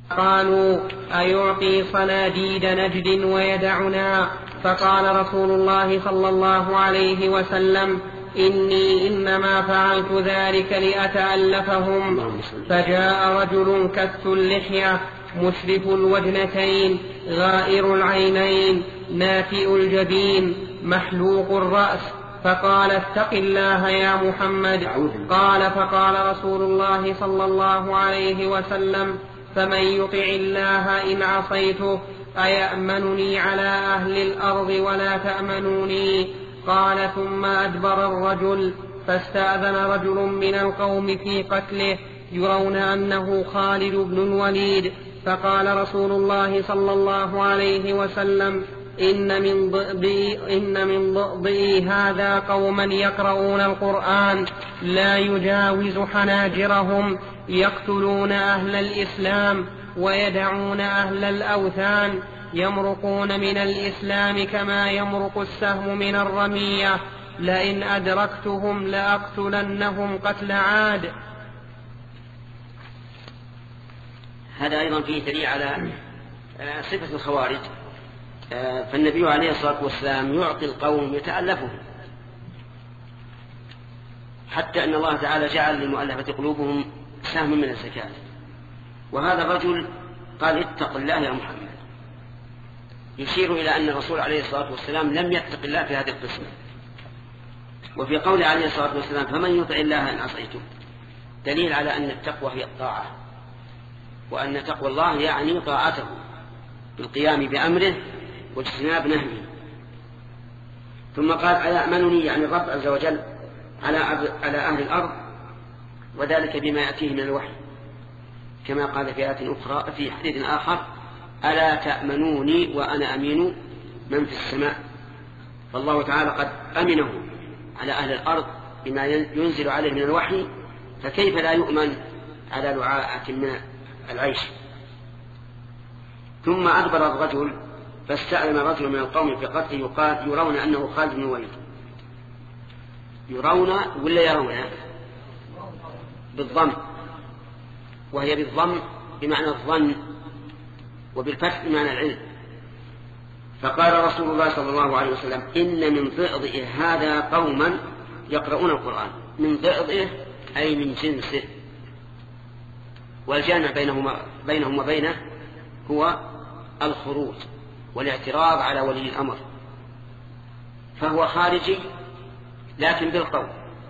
قالوا أيعطي صناديد نجد ويدعنا؟ فقال رسول الله صلى الله عليه وسلم إني إنما فعلت ذلك لأتألفهم. فجاء رجل كث اللحية مشرف الوجنتين غائر العينين ناتئ الجبين محلوق الرأس، فقال اتق الله يا محمد. قال فقال رسول الله صلى الله عليه وسلم فمن يطع الله إن عصيته أيأمنني على أهل الأرض ولا تأمنوني؟ قال ثم أدبر الرجل فاستأذن رجل من القوم في قتله يرون أنه خالد بن الوليد، فقال رسول الله صلى الله عليه وسلم إن من ضئضئي هذا قوما يقرؤون القرآن لا يجاوز حناجرهم يقتلون أهل الإسلام ويدعون أهل الأوثان يمرقون من الإسلام كما يمرق السهم من الرمية لئن أدركتهم لأقتلنهم قتل عاد. هذا أيضا فيه دليل على صفة الخوارج. فالنبي عليه الصلاة والسلام يعطي القوم يتألفهم، حتى أن الله تعالى جعل للمؤلفة قلوبهم سهم من الزكاة. وهذا الرجل قال اتق الله يا محمد، يشير إلى أن الرسول عليه الصلاة والسلام لم يتق الله في هذه القسمة. وفي قوله عليه الصلاة والسلام فمن يطع الله إن عصيته دليل على أن التقوى هي الطاعة، وأن تقوى الله يعني طاعته بالقيام بأمره واجتناب نهيه. ثم قال أيأمنني يعني الرب عز وجل على أهل الأرض، وذلك بما يأتيه من الوحي، كما قال في آية أخرى في حديث آخر ألا تأمنوني وأنا أمين من في السماء. فالله تعالى قد أمنه على أهل الأرض بما ينزل عليه من الوحي، فكيف لا يؤمن على لعاءة من العيش. ثم أدبر الرجل فاستأذن رجل من القوم في قتله يقال يرون أنه خالد بن الوليد. يرون ولا يرون؟ بالضم، وهي بالضم بمعنى الظن، وبالفتح بمعنى العلم. فقال رسول الله صلى الله عليه وسلم إن من ضئضئه هذا قوما يقرؤون القرآن. من ضئضئه أي من جنسه، والجامع بينهم وبينه هو الخروج والاعتراض على ولي الأمر، فهو خارجي لكن بالقول،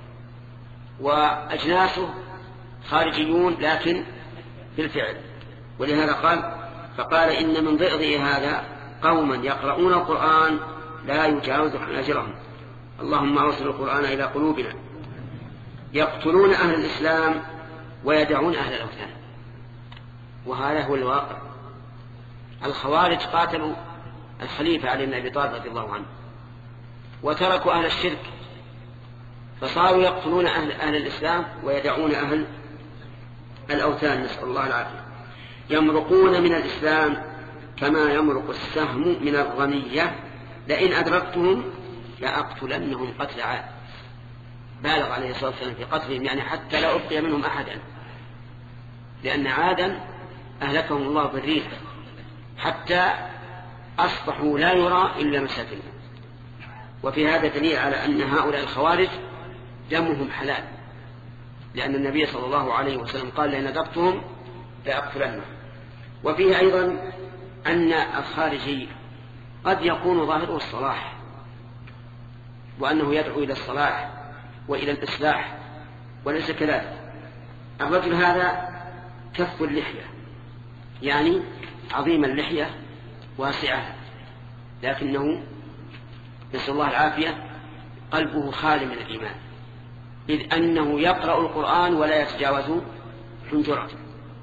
وأجناسه خارجيون لكن بالفعل. ولهذا فقال إن من ضئضئ هذا قوما يقرؤون القرآن لا يجاوز حناجرهم. اللهم أوصل القرآن إلى قلوبنا. يقتلون أهل الإسلام ويدعون أهل الأوثان. وهذا هو الواقع. الخوارج قاتلوا الخليفة علي بن أبي طالب رضي الله عنه، وتركوا أهل الشرك، فصاروا يقتلون أهل الإسلام ويدعون أهل الأوثان، نسأل الله العافية. يمرقون من الإسلام كما يمرق السهم من الرمية لئن أدركتهم لأقتلنهم قتل عاد. بالغ عليه الصلاة والسلام في قتلهم، يعني حتى لا أبقي منهم أحدا، لأن عادا أهلكهم الله بالريح حتى أصبحوا لا يرى إلا مساكنهم. وفي هذا دليل على أن هؤلاء الخوارج دمهم حلال، لأن النبي صلى الله عليه وسلم قال لئن أدركتهم لأقتلنهم. وفيه أيضا أن الخارجي قد يكون ظاهره الصلاح، وأنه يدعو إلى الصلاح وإلى الإصلاح، وليس كذلك. الرجل هذا كف اللحية، يعني عظيم اللحية واسعة، لكنه نسأل الله العافية قلبه خالي من الإيمان، إذ أنه يقرأ القرآن ولا يتجاوز حنجرته.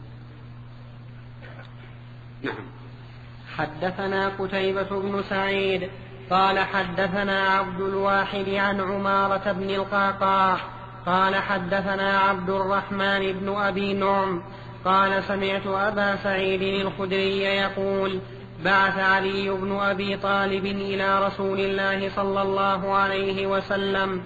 نعم. حدثنا قتيبة بن سعيد قال حدثنا عبد الواحد عن عمارة بن القعقاع قال حدثنا عبد الرحمن بن أبي نعم قال سمعت أبا سعيد الخدري يقول بعث علي بن أبي طالب إلى رسول الله صلى الله عليه وسلم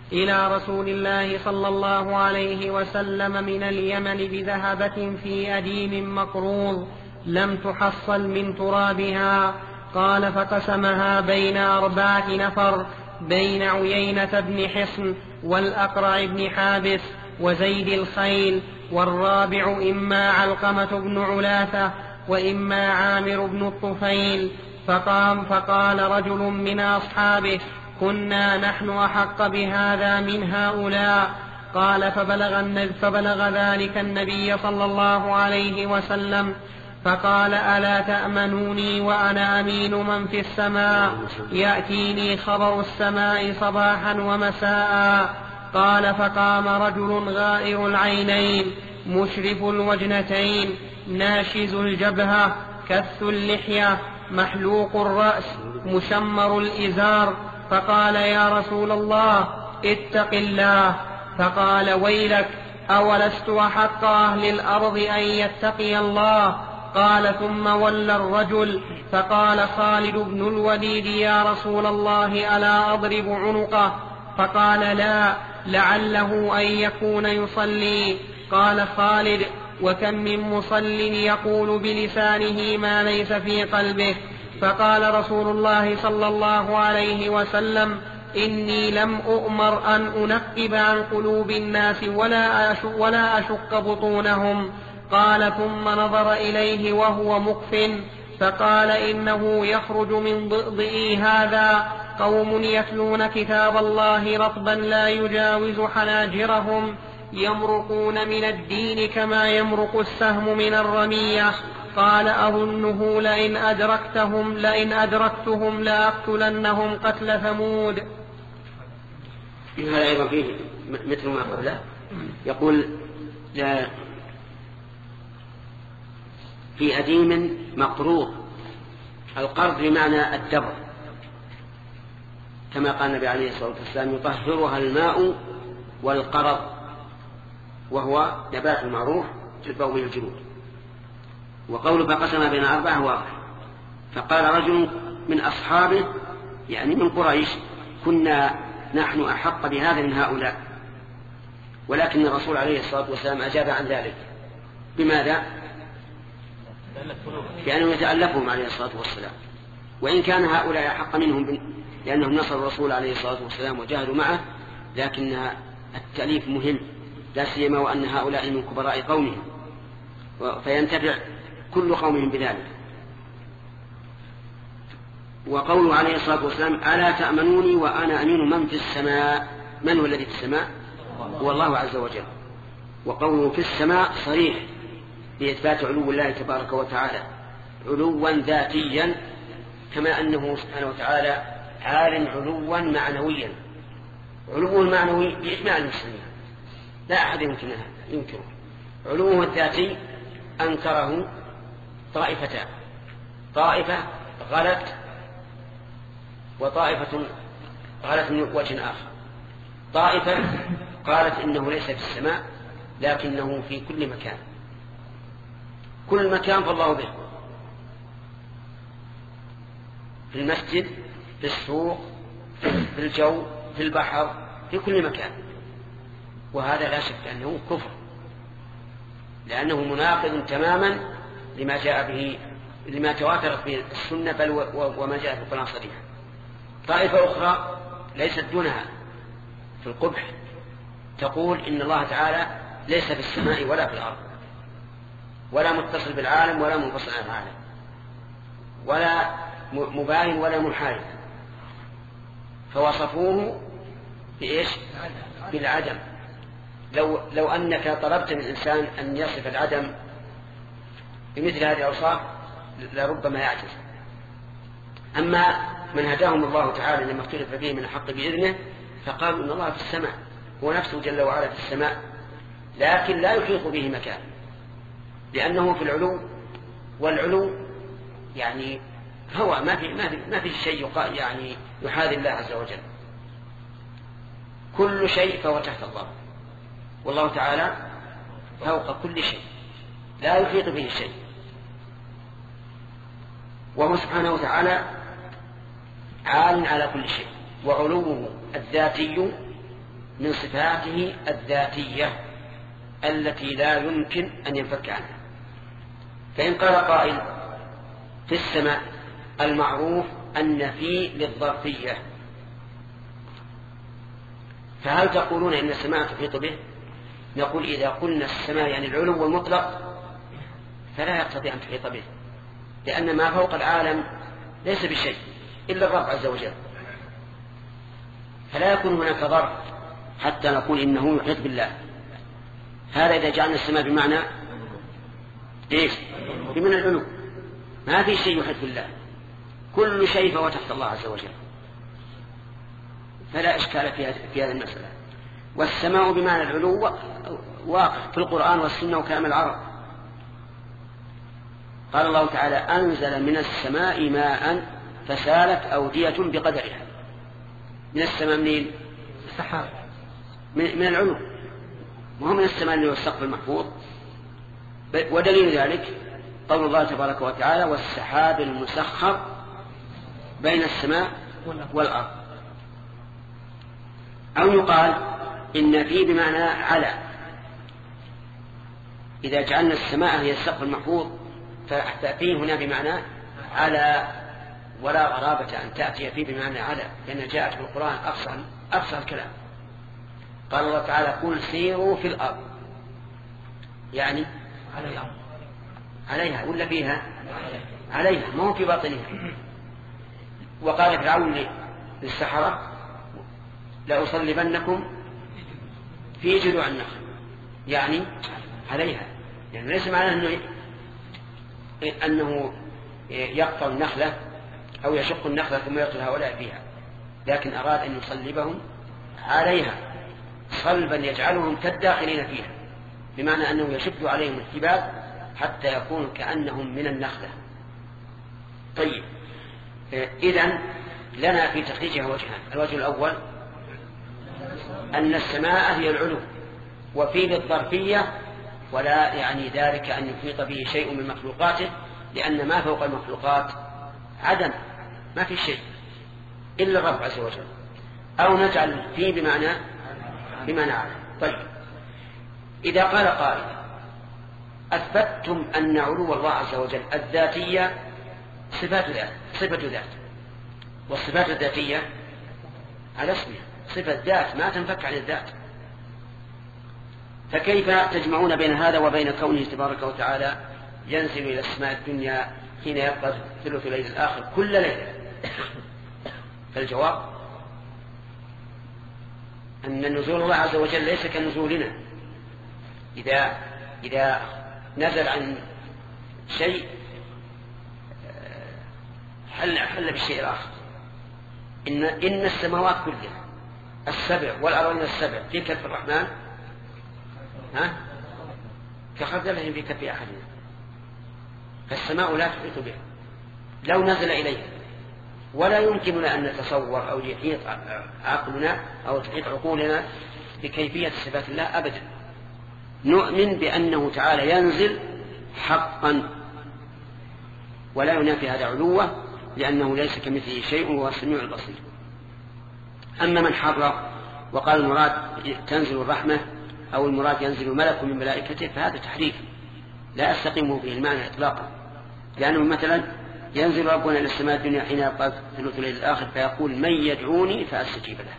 إلى رسول الله صلى الله عليه وسلم من اليمن بذهبة في أديم مقروض لم تحصل من ترابها. قال فقسمها بين 4 نفر، بين عيينة بن حصن والأقرع بن حابس وزيد الخيل، والرابع إما علقمة بن علاثة وإما عامر بن الطفيل. فقال رجل من أصحابه: كنا نحن أحق بهذا من هؤلاء. قال فبلغ ذلك النبي صلى الله عليه وسلم فقال: ألا تأمنوني وأنا أمين من في السماء، يأتيني خبر السماء صباحا ومساء. قال فقام رجل غائر العينين مشرف الوجنتين ناشز الجبهة كث اللحية محلوق الرأس مشمر الإزار، فقال: يا رسول الله اتق الله. فقال: ويلك، أولست أحق أهل الأرض أن يتقي الله؟ قال: ثم ولى الرجل فقال خالد بن الوليد: يا رسول الله ألا أضرب عنقه؟ فقال: لا، لعله أن يكون يصلي. قال خالد: وكم من مصل يقول بلسانه ما ليس في قلبه. فقال رسول الله صلى الله عليه وسلم: إني لم أؤمر أن أنقب عن قلوب الناس ولا أشق بطونهم. قال ثم نظر إليه وهو مقف فقال: إنه يخرج من ضئضئي هذا قوم يتلون كتاب الله رطبا لا يجاوز حناجرهم، يمرقون من الدين كما يمرق السهم من الرمية. قال: أظنه لئن أدركتهم لأقتلنهم قتل ثمود. هذا أيضا فيه مثل ما قبله، يقول: في أديم مقروض. القرض بمعنى الدبر، كما قال النبي عليه الصلاة والسلام: يطهرها الماء والقرض، وهو نبات معروف تلبو به الجلود. وقوله فقسم بين 4 واضح. فقال رجل من أصحابه يعني من قريش: كنا نحن أحق بهذا من هؤلاء. ولكن الرسول عليه الصلاة والسلام أجاب عن ذلك. بماذا؟ لأنه يتألفهم عليه الصلاة والسلام، وإن كان هؤلاء أحق منهم لأنهم نصروا الرسول عليه الصلاة والسلام وجاهدوا معه، لكن التأليف مهم، لا سيما وأن هؤلاء من كبراء قومهم، فينتفع كل قومهم بذلك. وقوله عليه الصلاة والسلام: ألا تأمنوني وأنا أمين من في السماء. من هو الذي في السماء؟ هو الله عز وجل. وقوله في السماء صريح بإثبات علو الله تبارك وتعالى علوا ذاتيا، كما أنه سبحانه وتعالى عال علوا معنويا. علوه المعنوي بإجماع المسلمين لا أحد ينكره. علوه الذاتي أنكره طائفتان: طائفة غلت، وطائفة غلت من وجه آخر. طائفة قالت إنه ليس في السماء لكنه في كل مكان، كل مكان فالله به، في المسجد، في السوق، في الجو، في البحر، في كل مكان. وهذا لا شك أنه كفر، لأنه مناقض تماما لما جاء به، لما تواترت به السنة بل وما جاء في القرآن صريحا. طائفة أخرى ليست دونها في القبح تقول إن الله تعالى ليس في السماء ولا في الأرض، ولا متصل بالعالم ولا منفصل عن العالم، ولا مباين ولا محايد، فوصفوه بإيش؟ بالعدم. لو أنك طلبت من الإنسان أن يصف العدم بمثل هذه الأوصاف لربما يعجز. أما من هداهم الله تعالى لما اختلف فيه من الحق بإذنه فقالوا إن الله في السماء، هو نفسه جل وعلا في السماء، لكن لا يحيط به مكان، لأنه في العلو، والعلو يعني هو ما في شيء يعني يحاذي الله عز وجل. كل شيء فهو تحت الله، والله تعالى فوق كل شيء لا يحيط به شيء. وهو سبحانه وتعالى عال على كل شيء، وعلوه الذاتي من صفاته الذاتية التي لا يمكن أن ينفك عنها. فإن قال قائل في السماء المعروف أن في للظرفية، فهل تقولون إن السماء تحيط به؟ نقول إذا قلنا السماء يعني العلو المطلق فلا يقتضي أن تحيط به، لأن ما فوق العالم ليس بشيء إلا الرب عز وجل، فلا يكون هناك ظرف حتى نقول إنه يحيط بالله. هذا إذا جعلنا السماء بمعنى إيش؟ بمعنى العلو، ما في شيء يحيط بالله، كل شيء فهو تحت الله عز وجل، فلا إشكال في هذه المسألة. والسماء بمعنى العلو واقع في القرآن والسنة وكلام العرب. قال الله تعالى أنزل من السماء ماء فسالت أودية بقدرها. من السماء منين؟ السحاب، من العلو، وهو من السماء اللي هو السقف المحفوظ. ودليل ذلك قول الله تبارك وتعالى والسحاب المسخر بين السماء والأرض. أو يقال إن في بمعنى على، إذا جعلنا السماء هي السقف المحفوظ فتأتي هنا بمعنى على، ولا غرابة أن تأتي فيه بمعنى على، لأن جاءت في القرآن أقصى الكلام. قال الله تعالى قل سيروا في الأرض، يعني عليها ولا فيها؟ عليها، ما هو في باطنها. وقال فرعون للسحرة لأصلبنكم في جذوع النخل، يعني عليها، يعني ليس معناه أنه يقطع النخلة أو يشق النخلة ثم يقتل هؤلاء فيها، لكن أراد أن يصلبهم عليها صلبا يجعلهم كالداخلين فيها، بمعنى أنه يشد عليهم الحبال حتى يكونوا كأنهم من النخلة. طيب، إذن لنا في تخريجها وجهان. الوجه الأول أن السماء هي العلو، وفي الظرفية، ولا يعني ذلك أن يحيط به شيء من مخلوقاته، لأن ما فوق المخلوقات عدم، ما في شيء إلا الرب عز وجل. أو نجعل فيه بمعنى عدم. طيب، إذا قال قائل أثبتتم أن علو الله عز وجل الذاتية صفة ذات، والصفات الذاتية على اسمها صفة ذات ما تنفك عن الذات، فكيف تجمعون بين هذا وبين كونه تبارك وتعالى ينزل إلى السماء الدنيا حين يبقى ثلث الليل الآخر كل ليلة؟ فالجواب أن نزول الله عز وجل ليس كنزولنا. إذا نزل عن شيء حل بالشيء الآخر. إن السماوات كلها السبع والأرضين السبع في كف الرحمن كخردل في كف أحدنا، فالسماء لا تحيط به لو نزل إليها، ولا يمكننا أن نتصور أو يحيط عقلنا أو تحيط عقولنا بكيفية صفات الله أبدا. نؤمن بأنه تعالى ينزل حقا ولا ينافي هذا علوه، لأنه ليس كمثله شيء وهو السميع البصير. أما من حرف وقال المراد تنزل الرحمة أو المراد ينزل ملك من ملائكته فهذا تحريف لا أستقيم به المعنى إطلاقا، لأنه مثلا ينزل ربنا إلى السماء الدنيا حين يبقى ثلث الليل الآخر فيقول من يدعوني فأستجيب له،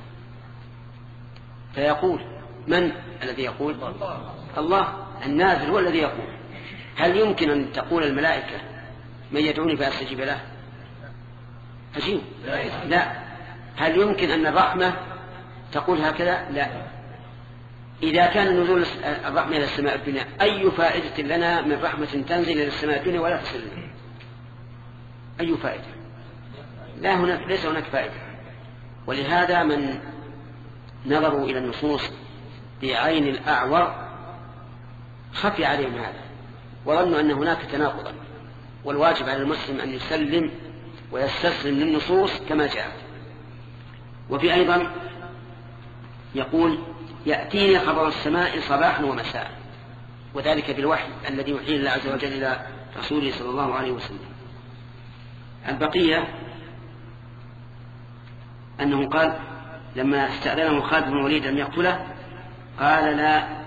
فيقول من الذي يقول؟ الله النازل هو الذي يقول. هل يمكن أن تقول الملائكة من يدعوني فأستجيب له؟ عجيب. لا. هل يمكن أن الرحمة تقول هكذا؟ لا. إذا كان نزول الرحمة إلى السماء الدنيا أي فائدة لنا من رحمة تنزل إلى السماء الدنيا ولا تصل لنا؟ أي فائدة؟ لا، ليس هناك فائدة. ولهذا من نظروا إلى النصوص بعين الأعور خفي عليهم هذا وظنوا أن هناك تناقضا، والواجب على المسلم أن يسلم ويستسلم للنصوص كما جاءت. وفي أيضا يقول يأتيني خبر السماء صباحا ومساء، وذلك بالوحي الذي يوحيه الله عز وجل إلى رسوله صلى الله عليه وسلم. البقية أنه قال لما استأذنه خالد بن الوليد أن يقتله قال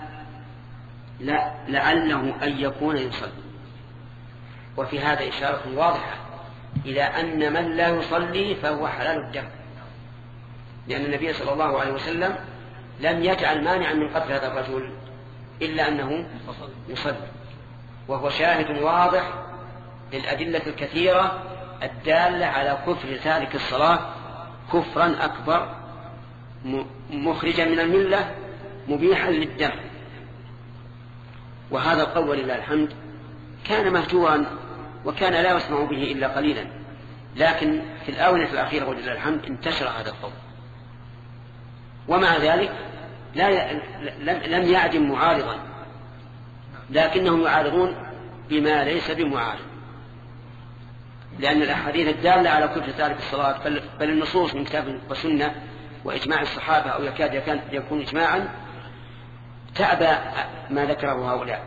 لا لعله أن يكون يصلي. وفي هذا إشارة واضحة إلى أن من لا يصلي فهو حلال الدم، لأن النبي صلى الله عليه وسلم لم يجعل مانعا من قتل هذا الرجل إلا أنه يصلي، وهو شاهد واضح للأدلة الكثيرة الدالة على كفر تارك الصلاة كفرا أكبر مخرجا من الملة مبيحا للدم. وهذا القول لله الحمد كان مهجورا وكان لا يسمع به إلا قليلا، لكن في الآونة الأخيرة ولله الحمد انتشر هذا القول، ومع ذلك لم يعدم معارضا، لكنهم يعارضون بما ليس بمعارض، لأن الأحاديث الدالة على كفر تارك الصلاة بل النصوص من كتاب وسنة وإجماع الصحابة أو يكاد يكون إجماعا تأبى ما ذكره هؤلاء.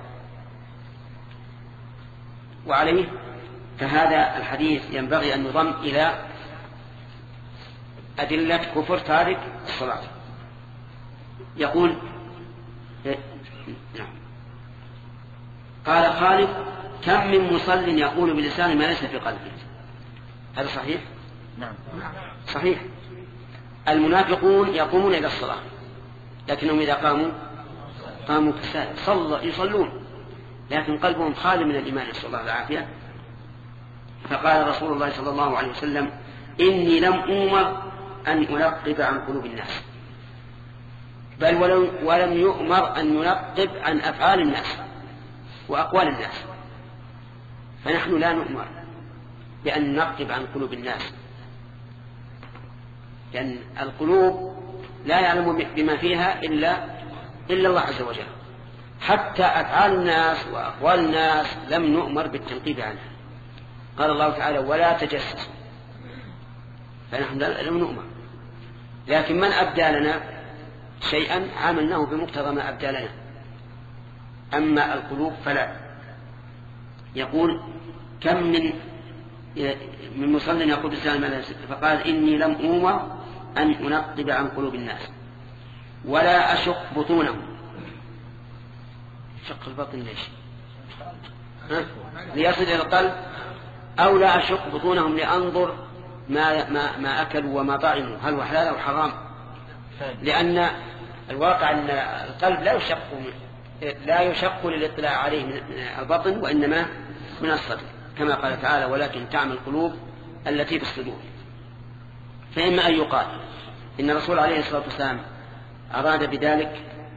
وعليه فهذا الحديث ينبغي أن يضم إلى أدلة كفر تارك الصلاة. يقول قال خالد كم من مصل يقول بلسان ما ليس في قلبه. هذا صحيح؟ نعم صحيح. المنافقون يقومون إلى الصلاة لكنهم إذا قاموا كسالى يصلون لكن قلبهم خالي من الإيمان، نسأل الله العافية. فقال رسول الله صلى الله عليه وسلم إني لم أؤمر أن أنقب عن قلوب الناس، بل ولم يؤمر أن ينقب عن أفعال الناس وأقوال الناس، فنحن لا نؤمر بأن ننقب عن قلوب الناس، لأن القلوب لا يعلم بما فيها إلا الله عز وجل. حتى أفعال الناس وأقوال الناس لم نؤمر بالتنقيب عنها. قال الله تعالى ولا تجسسوا، فنحن لم نؤمر، لكن من أبدى لنا شيئا عملناه بمقتضى ما أبدى لنا، أما القلوب فلا. يقول كم من مصل يقول بلسان، فقال إني لم أؤمر أن أنقب عن قلوب الناس ولا أشق بطونهم. شق البطن ليش؟ ليصل إلى القلب، أو لا أشق بطونهم لأنظر ما أكلوا وما طعموا هل هو حلال أو حرام، لأن الواقع أن القلب لا يشق للاطلاع عليه من البطن وإنما من الصدر، كما قال تعالى ولكن تعمل القلوب التي في الصدور. فإما أن يقال إن الرسول عليه الصلاة والسلام أراد بذلك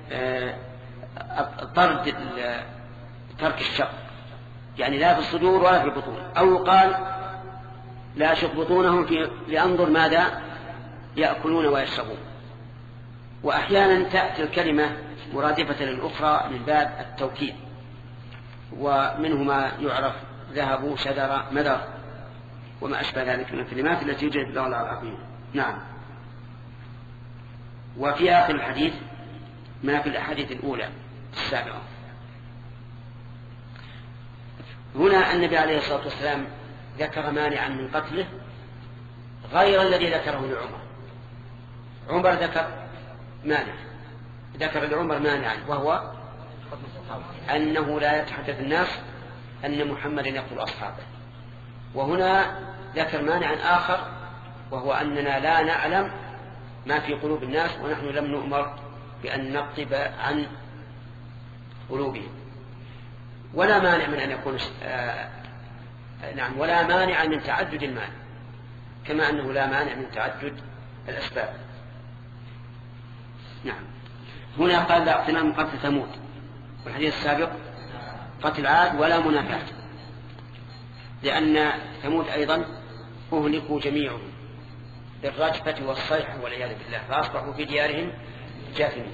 ترك الشق، يعني لا في الصدور ولا في البطون، أو يقال لا أشق بطونهم لأنظر ماذا يأكلون ويشربون. وأحيانا تأتي الكلمة مرادفة للأخرى من باب التوكيد، ومنه ما يعرف ذهب شذر مدر وما أشبه ذلك من الكلمات التي يوجد بالله العظيم. نعم. وفي آخر الحديث ما في الأحاديث الأولى السابقة. هنا النبي عليه الصلاة والسلام ذكر مانعا من قتله غير الذي ذكره لعمر. عمر ذكر لعمر مانعا، وهو أنه لا يتحدث الناس أن محمدا يقتل أصحابه. وهنا ذكر مانعا آخر، وهو أننا لا نعلم ما في قلوب الناس، ونحن لم نؤمر بأن نقطب عن قلوبهم. ولا مانع من أن يكون ولا مانع من تعدد المال، كما أنه لا مانع من تعدد الأسباب. نعم. هنا قال لا اقتنام قتل ثمود، والحديث السابق قتل عاد ولا منافاة، لأن ثمود أيضا أهلكوا جميعهم بالرجفة والصيحة والعياذ بالله، فأصبحوا في ديارهم جاثمين.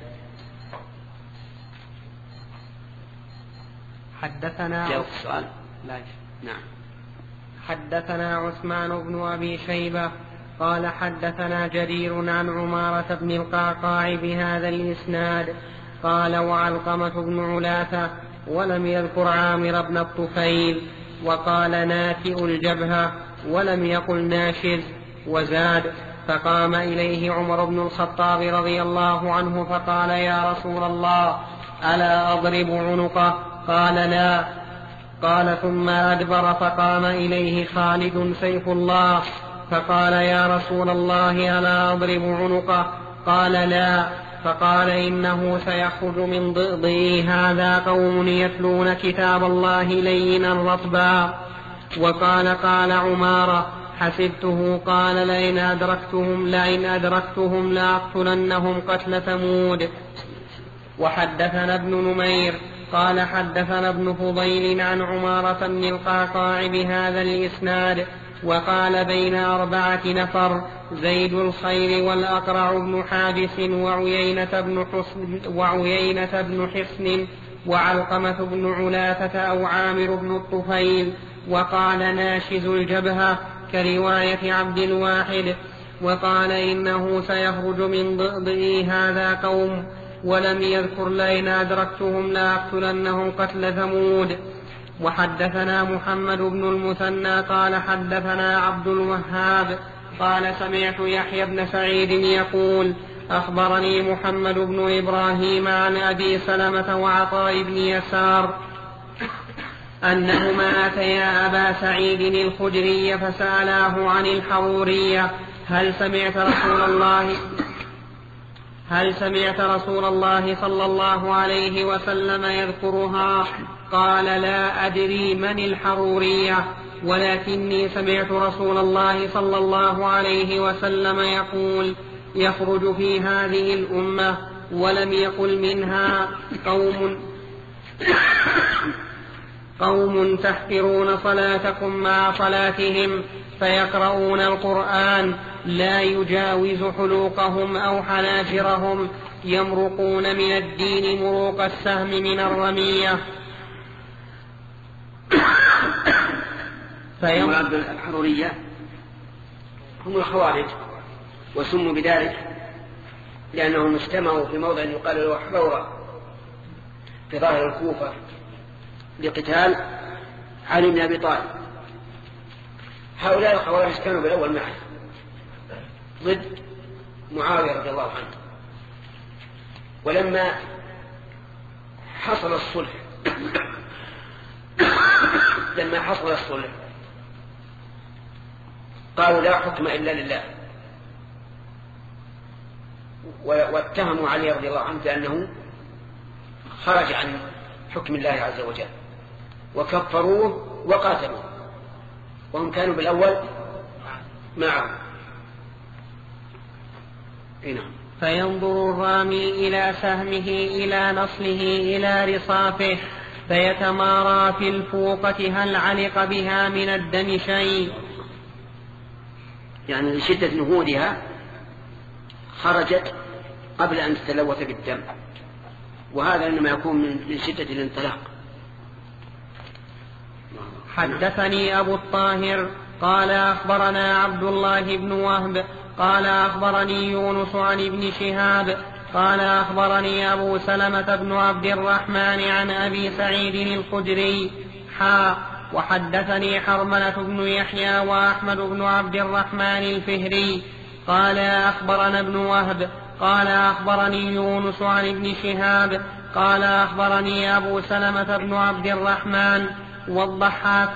حدثنا جاوب السؤال. نعم. حدثنا عثمان بن أبي شيبة قال حدثنا جرير عن عمارة بن القعقاع بهذا الإسناد قال وعلقمة بن علاثة ولم يذكر عامر بن الطفيل، وقال ناتئ الجبهة ولم يقل ناشز، وزاد فقام إليه عمر بن الخطاب رضي الله عنه فقال: يا رسول الله، ألا أضرب عنقه؟ قال: لا. قال: ثم أدبر فقام إليه خالد سيف الله فقال: يا رسول الله، ألا أضرب عنقه؟ قال: لا. فقال: إنه سيخرج من ضئضئه هذا قوم يتلون كتاب الله لينا رطبا. وقال: قال عمارة: حسبته قال: لئن أدركتهم لأقتلنهم قتل ثمود. وحدثنا ابن نمير قال: حدثنا ابن فضيل عن عمارة بن القعقاع بهذا الإسناد. وقال: بين 4 نفر: زيد الخير والأقرع بن حابس وعيينة بن حصن وعلقمة بن علافة أو عامر بن الطفيل. وقال: ناشز الجبهة كرواية عبد الواحد. وقال: إنه سيخرج من ضئضئه هذا قوم. ولم يذكر: لئن أدركتهم لأقتلنهم قتل ثمود. وحدثنا محمد بن المثنى قال: حدثنا عبد الوهاب قال: سمعت يحيى بن سعيد يقول: أخبرني محمد بن إبراهيم عن أبي سلمة وعطاء بن يسار أنهما أتيا أبا سعيد الخدري فسألاه عن الحرورية: هل سمعت رسول الله صلى الله عليه وسلم يذكرها؟ قال: لا أدري من الحرورية، ولكني سمعت رسول الله صلى الله عليه وسلم يقول: يخرج في هذه الأمة، ولم يقل منها قوم تحقرون صلاتكم مع صلاتهم فيقرؤون القرآن لا يجاوز حلوقهم أو حناجرهم، يمرقون من الدين مروق السهم من الرمية. المراد الحرورية هم الخوارج، وسموا بذلك لأنهم اجتمعوا في موضع يقال له حرورة في ظاهر الكوفة لقتال علي بن أبي طالب. هؤلاء الخوارج كانوا بالأول معه ضد معاوية رضي الله عنه، ولما حصل الصلح قالوا: لا حكم إلا لله، واتهموا علي رضي الله عنه بأنه خرج عن حكم الله عز وجل، وكفروه وقاتلوه، وهم كانوا بالأول معه. فينظر الرامي إلى سهمه إلى نصله إلى رصافه فيتمارى في الفوقة هل علق بها من الدم شيء، يعني لشدة نهودها خرجت قبل أن تتلوث بالدم، وهذا إنما يكون من شدة الانطلاق. حدثني أبو الطاهر قال: أخبرنا عبد الله بن وهب قال: أخبرني يونس عن ابن شهاب قال: أخبرني أبو سلمة بن عبد الرحمن عن أبي سعيد الخدري وحدثني حرملة بن يحيى وأحمد بن عبد الرحمن الفهري قال: أخبرنا ابن وهب قال: أخبرني يونس عن ابن شهاب قال: أخبرني أبو سلمة بن عبد الرحمن والضحاك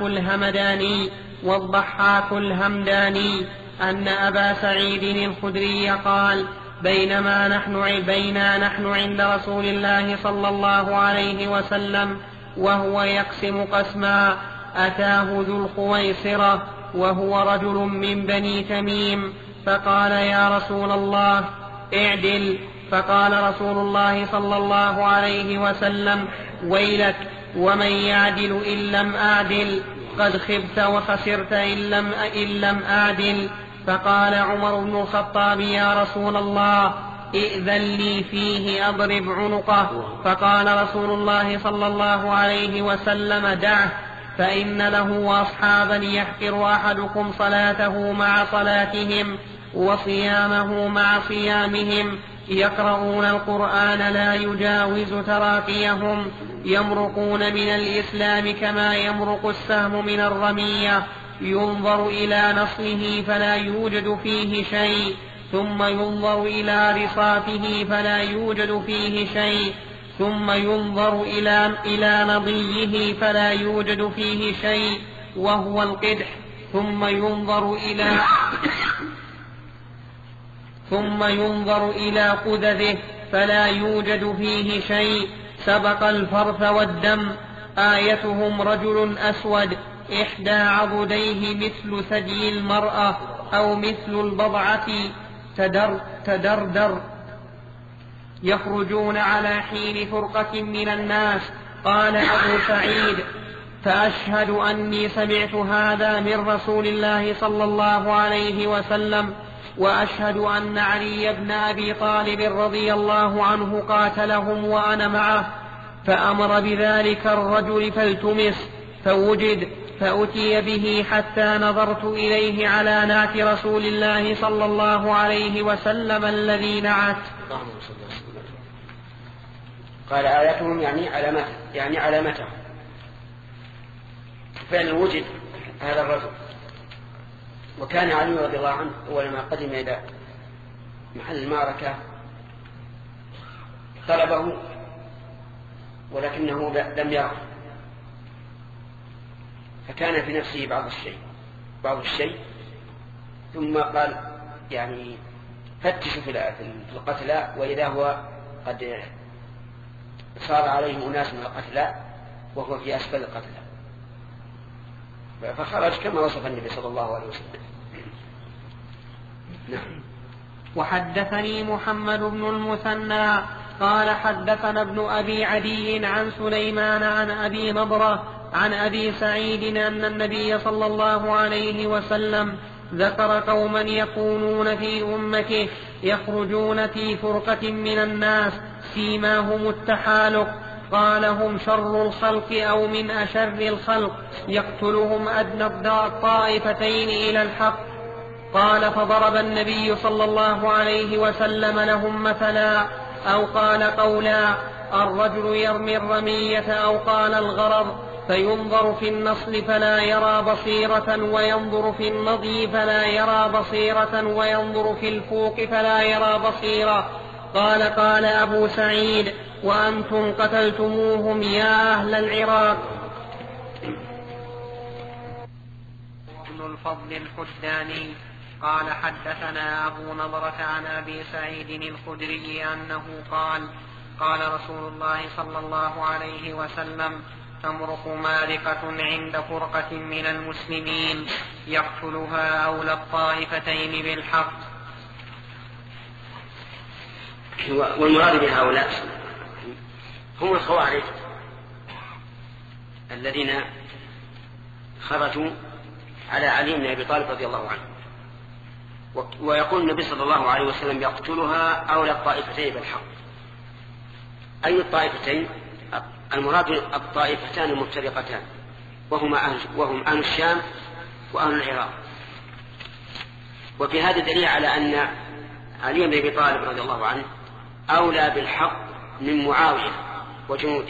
الهمداني أن أبا سعيد الخدري قال: بينما نحن عند رسول الله صلى الله عليه وسلم وهو يقسم قسما أتاه ذو الخويصرة وهو رجل من بني تميم فقال: يا رسول الله اعدل. فقال رسول الله صلى الله عليه وسلم: ويلك، ومن يعدل إن لم أعدل؟ قد خبت وخسرت إن لم أعدل. فقال عمر بن الخطاب: يا رسول الله ائذن لي فيه أضرب عنقه. فقال رسول الله صلى الله عليه وسلم: دعه، فإن له أصحابا يحقر أحدكم صلاته مع صلاتهم وصيامه مع صيامهم، يقرؤون القرآن لا يجاوز تراقيهم، يمرقون من الإسلام كما يمرق السهم من الرمية، ينظر إلى نصله فلا يوجد فيه شيء، ثم ينظر إلى رصافه فلا يوجد فيه شيء، ثم ينظر إلى نضيه فلا يوجد فيه شيء وهو القدح، ثم ينظر إلى قدذه فلا يوجد فيه شيء، سبق الفرث والدم. آيتهم رجل أسود إحدى عضديه مثل ثدي المرأة أو مثل البضعة تدردر، يخرجون على حين فرقة من الناس. قال أبو سعيد: فأشهد أني سمعت هذا من رسول الله صلى الله عليه وسلم، وأشهد أن علي بن أبي طالب رضي الله عنه قاتلهم وأنا معه، فأمر بذلك الرجل فالتمس فوجد، فأتي به حتى نظرت إليه على نعت رسول الله صلى الله عليه وسلم الذي نعت. قال آياتهم يعني علامته. فعلا وجد هذا الرجل، وكان علي رضي الله عنه أول ما قدم إلى محل المعركة طلبه ولكنه لم يره، فكان في نفسه بعض الشيء ثم قال يعني فتشوا في القتلى، وإذا هو قد صار عليه أناس من القتلى وهو في أسفل القتلى، فخرج كما وصف النبي صلى الله عليه وسلم. نعم. وحدثني محمد بن المثنى قال حدثنا ابن أبي عدي عن سليمان عن أبي نضرة عن أبي سعيد أن النبي صلى الله عليه وسلم ذكر قوما يكونون في أمته يخرجون في فرقة من الناس سيماهم التحالق، قال: هم شر الخلق أو من أشر الخلق، يقتلهم أدنى الطائفتين إلى الحق. قال: فضرب النبي صلى الله عليه وسلم لهم مثلا، أو قال قولا: الرجل يرمي الرمية، أو قال الغرض، فينظر في النصل فلا يرى بصيرة، وينظر في النضي فلا يرى بصيرة، وينظر في الفوق فلا يرى بصيرة. قال أبو سعيد: وأنتم قتلتموهم يا أهل العراق. ابن الفضل الحداني قال حدثنا أبو نضرة عن أبي سعيد الخدري أنه قال رسول الله صلى الله عليه وسلم: تمرق مارقة عند فرقة من المسلمين يقتلها أولى الطائفتين بالحق. والمراد بهؤلاء هم الخوارج الذين خرجوا على علي بن أبي طالب رضي الله عنه، ويقول النبي صلى الله عليه وسلم: يقتلها أولى الطائفتين بالحق. أي الطائفتين؟ المراد الطائفتان المفترقتان، وهم أهل الشام وأهل العراق. وفي هذا دليل على أن علي بن أبي طالب رضي الله عنه أولى بالحق من معاوية وجنوده،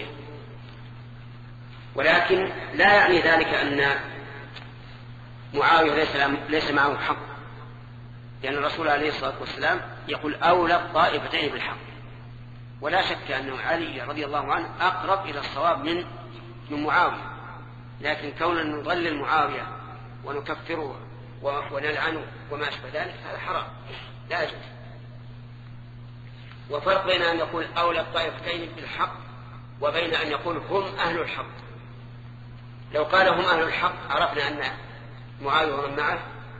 ولكن لا يعني ذلك أن معاوية ليس معه حق، لأن الرسول عليه الصلاة والسلام يقول: أولى الطائفتين بالحق. ولا شك أن علي رضي الله عنه أقرب إلى الصواب من معاوية، لكن كوننا نضلل معاوية ونكفره ونلعنه وما أشبه ذلك هذا حرام لا يجوز. وفرق بين أن يقول أولى الطائفتين بالحق وبين أن يقول هم أهل الحق. لو قال هم أهل الحق عرفنا أن معاوية ومن معه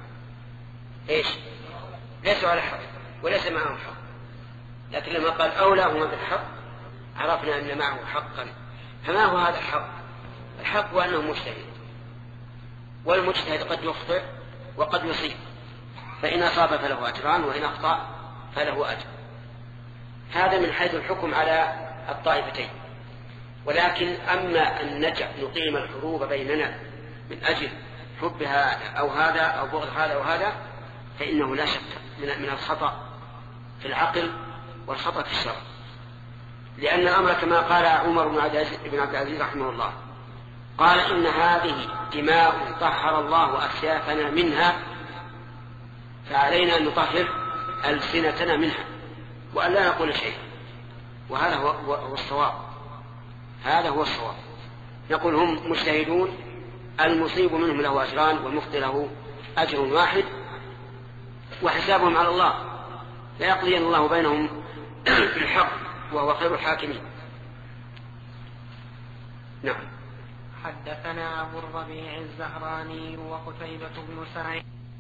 ليسوا على حق وليس معهم حق، لكن لما قال أولى هما بالحق عرفنا أن معه حقا. فما هو هذا الحق؟ الحق هو أنه مجتهد، والمجتهد قد يخطئ وقد يصيب، فإن أصاب فله أجران وإن أخطأ فله أجر. هذا من حيث الحكم على الطائفتين. ولكن أما أن نقيم الحروب بيننا من أجل حب هذا أو هذا أو بغض هذا أو هذا، فإنه لا شك من الخطأ في العقل والخطأ في الشرع، لأن الأمر كما قال عمر بن عبد العزيز رحمه الله: قال إن هذه دماء طهر الله أسيافنا منها، فعلينا أن نطهر ألسنتنا منها وأن لا نقول شيئا، وهذا هو الصواب. هذا هو الصواب. نقول هم مجتهدون، المصيب منهم له أجران والمخطئ له أجر واحد، وحسابهم على الله، لا يقضين الله بينهم بالحق وهو خير الحاكمين. نعم. حدثنا أبو الربيع الزهراني وقتيبة بن سعيد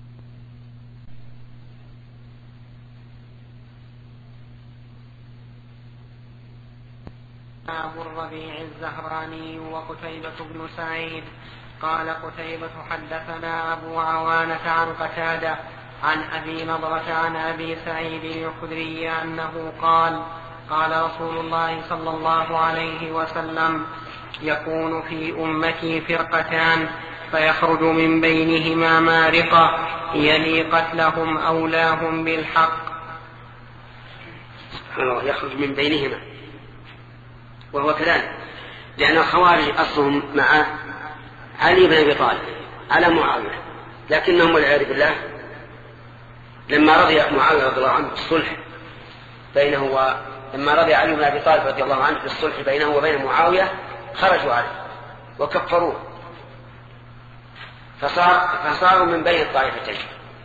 أبو الربيع الزهراني وقتيبة بن سعيد قال قتيبة حدثنا أبو عوانة عن قتادة عن أبي نضرة عن أبي سعيد الخدري أنه قال قال رسول الله صلى الله عليه وسلم يكون في أمتي فرقتان فيخرج من بينهما مارقة يلي قتلهم أولاهم بالحق. سبحان الله، يخرج من بينهما، وهو كذلك، لأن الخوارج أصلهم مع علي بن أبي طالب على معاوية، لكنهم والعياذ بالله لما رضي معاوية رضي الله عنه بالصلح بينه لما رضي علي بن أبي طالب رضي الله عنه بالصلح بينه وبين معاوية خرجوا عليه وكفروه، فصاروا من بين الطائفتين.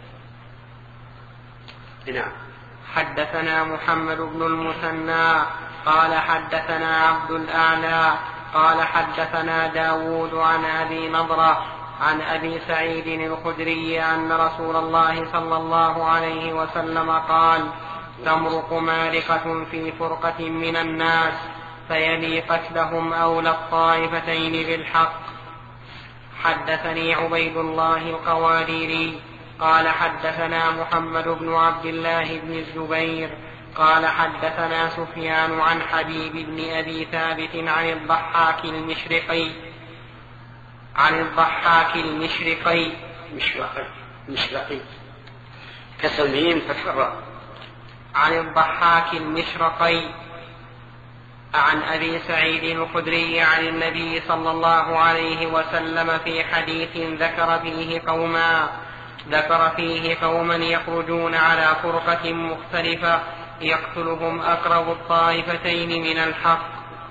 نعم. حدثنا محمد بن المثنى قال حدثنا عبد الأعلى قال حدثنا داود عن أبي نضرة عن أبي سعيد الخدري أن رسول الله صلى الله عليه وسلم قال تمرق مارقة في فرقة من الناس فيلي قتلهم أولى الطائفتين بالحق. حدثني عبيد الله القواريري قال حدثنا محمد بن عبد الله بن الزبير قال حدثنا سفيان عن حبيب بن أبي ثابت عن الضحاك المشرقي كسر الميم فتح الراء. عن الضحاك المشرقي عن أبي سعيد الخدري عن النبي صلى الله عليه وسلم في حديث ذكر فيه قوما يخرجون على فرقة مختلفة يقتلهم أقرب الطائفتين من الحق.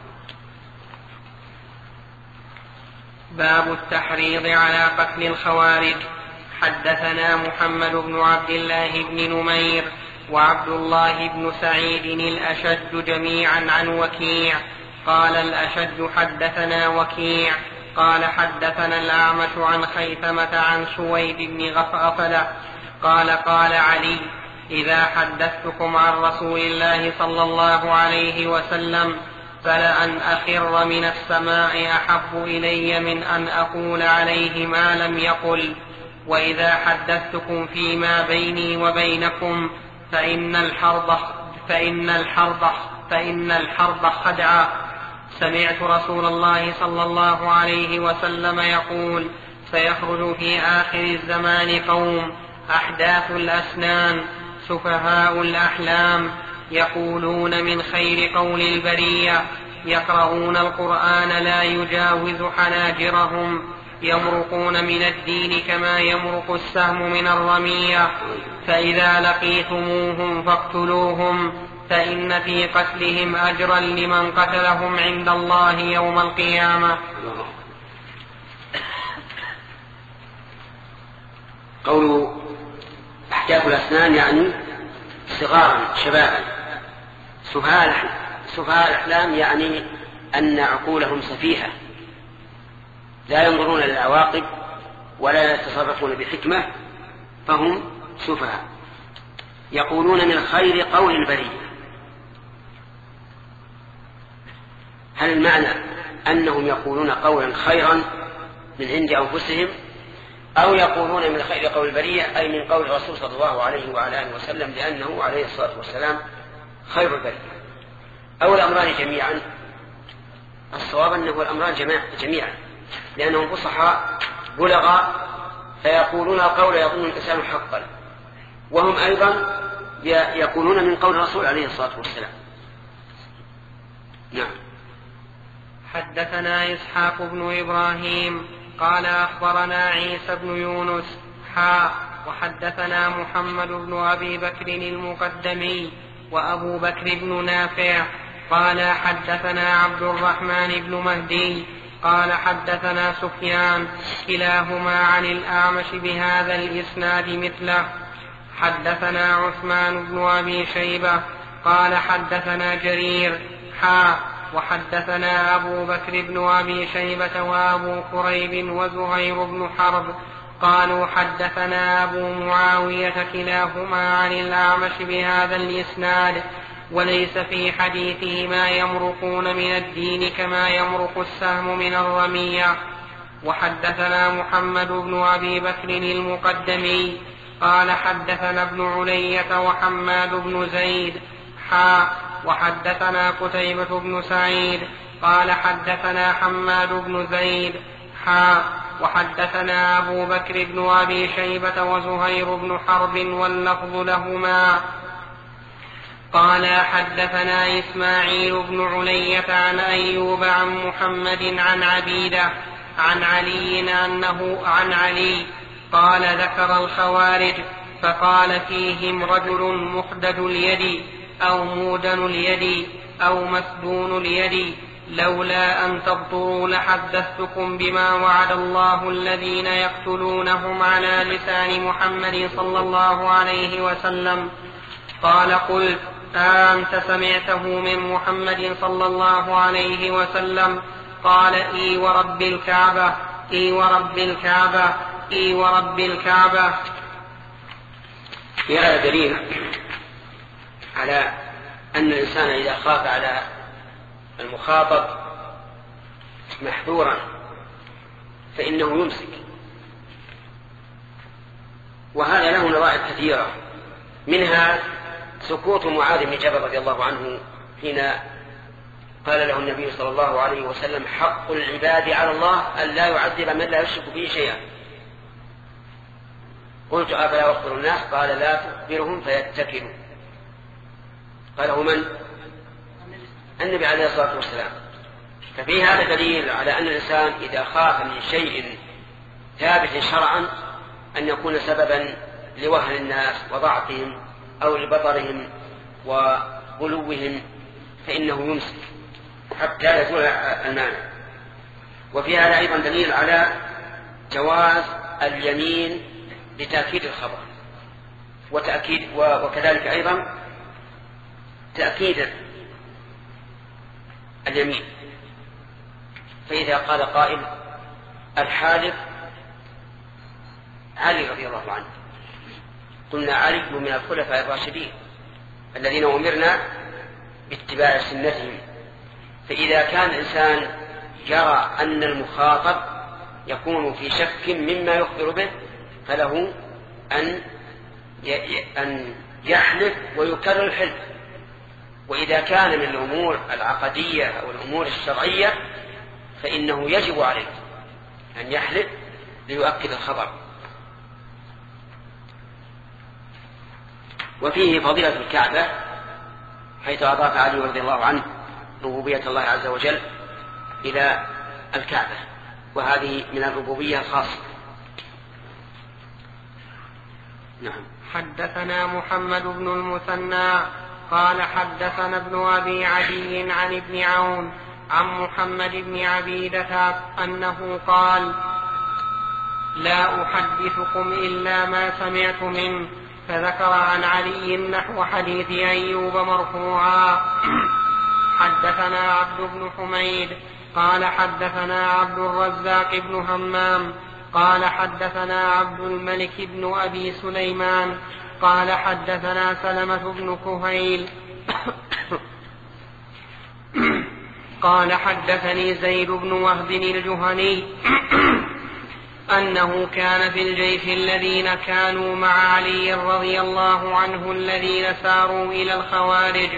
باب التحريض على قتل الخوارج. حدثنا محمد بن عبد الله بن نمير وعبد الله بن سعيد الأشد جميعا عن وكيع قال الأشد حدثنا وكيع قال حدثنا الأعمش عن خيثمة عن سويد بن غفلة قال قال علي إذا حدثتكم عن رسول الله صلى الله عليه وسلم فلأن أخر من السماء أحب إلي من أن أقول عليه ما لم يقل، وإذا حدثتكم فيما بيني وبينكم فإن الحرب خدعة. سمعت رسول الله صلى الله عليه وسلم يقول سيخرج في آخر الزمان قوم أحداث الأسنان سفهاء الأحلام يقولون من خير قول البرية يقرؤون القرآن لا يجاوز حناجرهم يمرقون من الدين كما يمرق السهم من الرمية فإذا لقيتموهم فاقتلوهم فإن في قتلهم أجرا لمن قتلهم عند الله يوم القيامة. قول أحداث الأسنان يعني صغارا شبابا. سفهاء الأحلام يعني أن عقولهم سفيهة لا ينظرون للعواقب ولا يتصرفون بحكمة فهم سفهاء. يقولون من خير قول البرية. هل المعنى أنهم يقولون قولا خيرا من عند أنفسهم أو يقولون من خير قول البرية أي من قول الرسول صلى الله عليه وعلى آله وسلم لأنه عليه الصلاة والسلام خير البرية أو الأمران جميعا؟ الصواب أنه الأمران جميعا لأنهم فصحاء بلغاء فيقولون القول يظن الإنسان حقا وهم أيضا يقولون من قول الرسول عليه الصلاة والسلام. نعم. حدثنا إسحاق بن إبراهيم قال أخبرنا عيسى بن يونس وحدثنا محمد بن أبي بكر المقدمي وأبو بكر بن نافع قال حدثنا عبد الرحمن بن مهدي قال حدثنا سفيان كلاهما عن الأعمش بهذا الإسناد مثله. حدثنا عثمان بن أبي شيبة قال حدثنا جرير وحدثنا أبو بكر بن أبي شيبة وأبو كريب وزهير بن حرب قالوا حدثنا أبو معاوية كلاهما عن الأعمش بهذا الإسناد وليس في حديثه ما يمرقون من الدين كما يمرق السهم من الرمية. وحدثنا محمد بن أبي بكر المقدمي قال حدثنا ابن علية وحماد بن زيد وحدثنا قتيبة بن سعيد قال حدثنا حماد بن زيد وحدثنا أبو بكر بن أبي شيبة وزهير بن حرب واللفظ لهما قال حدثنا إسماعيل بن علية عن أيوب عن محمد عن عبيدة عن علي قال ذكر الخوارج فقال فيهم رجل مخدد اليد أو مودن اليد أو مسدون اليد لولا أن تبطروا لحدثتكم بما وعد الله الذين يقتلونهم على لسان محمد صلى الله عليه وسلم. قال قلت أنت سمعته من محمد صلى الله عليه وسلم؟ قال إي ورب الكعبة إي ورب الكعبة إي ورب الكعبة. في هذا دليل على أن الإنسان إذا خاف على المخاطب محذورا فإنه يمسك، وهذا له نظائر كثيرة، منها سكوت معاذ بن جبل رضي الله عنه حين قال له النبي صلى الله عليه وسلم حق العباد على الله أن لا يعذب من لا يشرك به شيئا. قلت أفلا أخبر الناس؟ قال لا تخبرهم فيتكلوا. قاله من؟ النبي عليه الصلاة والسلام. ففي هذا دليل على أن الإنسان إذا خاف من شيء ثابت شرعا أن يكون سببا لوهن الناس وضعفهم أو لبطرهم وغلوهم فإنه يمسك حتى يزول المانع. وفي هذا أيضا دليل على جواز اليمين لتأكيد الخبر وكذلك أيضا تأكيد اليمين. فإذا قال قائل الحالف علي رضي الله عنه، قلنا علي من الخلفاء الراشدين الذين أمرنا باتباع سنتهم. فإذا كان الإنسان يرى أن المخاطب يكون في شك مما يخبر به فله أن يحلف ويكرر الحلف. وإذا كان من الأمور العقدية أو الأمور الشرعية فإنه يجب عليه أن يحلف ليؤكد الخبر. وفيه فضيلة الكعبة حيث أضاف علي رضي الله عنه ربوبية الله عز وجل إلى الكعبة، وهذه من الربوبية الخاصة. نعم. حدثنا محمد بن المثنى قال حدثنا ابن أبي عدي عن ابن عون عن محمد بن عبيدة أنه قال لا أحدثكم إلا ما سمعت منه، فذكر عن علي نحو حديث أيوب مرفوعا. حدثنا عبد بن حميد قال حدثنا عبد الرزاق بن همام قال حدثنا عبد الملك بن أبي سليمان قال حدثنا سلمة بن كهيل قال حدثني زيد بن وهب الجهني أنه كان في الجيش الذين كانوا مع علي رضي الله عنه الذين ساروا إلى الخوارج،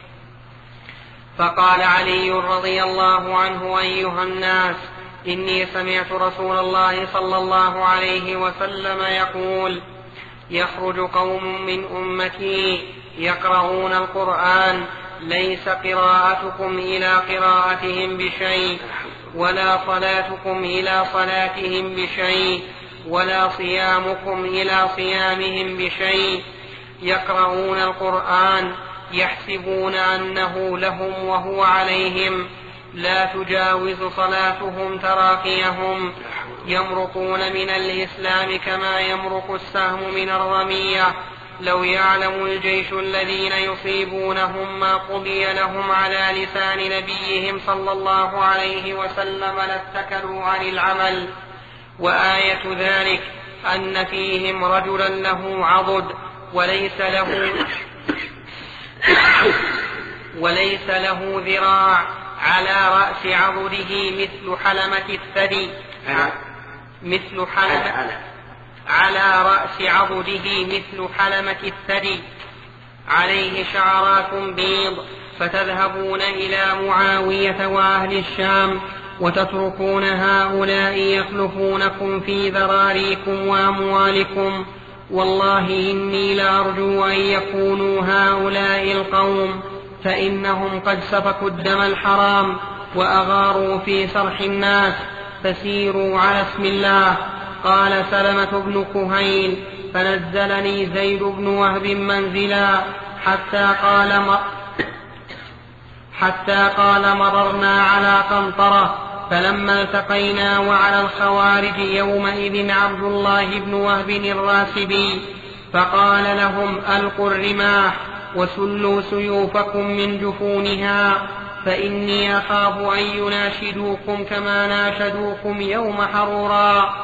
فقال علي رضي الله عنه أيها الناس إني سمعت رسول الله صلى الله عليه وسلم يقول يخرج قوم من أمتي يقرؤون القرآن ليس قراءتكم إلى قراءتهم بشيء ولا صلاتكم إلى صلاتهم بشيء ولا صيامكم إلى صيامهم بشيء. يقرؤون القرآن يحسبون أنه لهم وهو عليهم، لا تجاوز صلاتهم تراقيهم، يمرقون من الإسلام كما يمرق السهم من الرمية. لو يعلم الجيش الذين يصيبونهم ما قضي لهم على لسان نبيهم صلى الله عليه وسلم لاتكلوا عن العمل. وآية ذلك أن فيهم رجلا له عضد وليس له ذراع، على رأس عضده مثل حلمة الثدي، على رأس عضده مثل حلمة الثدي، عليه شعرات بيض، فتذهبون إلى معاوية وأهل الشام وتتركون هؤلاء يخلفونكم في ذراريكم وأموالكم. والله إني لأرجو أن يكونوا هؤلاء القوم، فإنهم قد سفكوا الدم الحرام وأغاروا في سرح الناس، فسيروا على اسم الله. قال سلمة بن كهيل فنزلني زيد بن وهب منزلا حتى قال مررنا على قنطرة، فلما التقينا وعلى الخوارج يومئذ عبد الله بن وهب الراسبي، فقال لهم ألقوا الرماح وسلوا سيوفكم من جفونها، فإني أخاف أن يناشدوكم كما ناشدوكم يوم حرورا.